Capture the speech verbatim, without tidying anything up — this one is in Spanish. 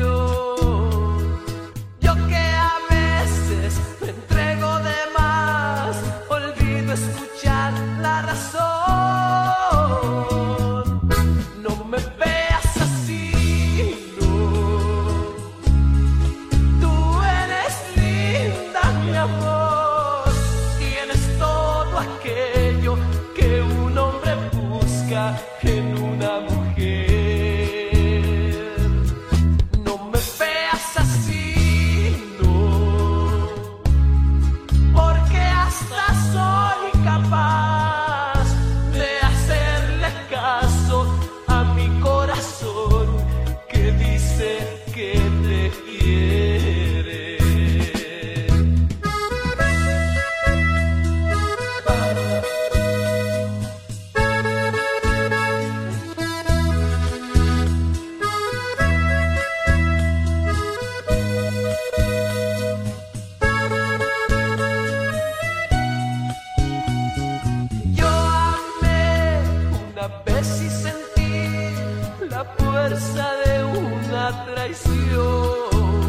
Yo que a veces me entrego de más, olvido escuchar la razón. No me veas así, no. Tú eres linda, mi amor. Tienes todo aquello que un hombre busca en una mujer. No me veas así, no, porque hasta soy incapaz de hacerle caso a mi corazón que dice que te quiere. Yo amé una vez y sentí la fuerza de una traición.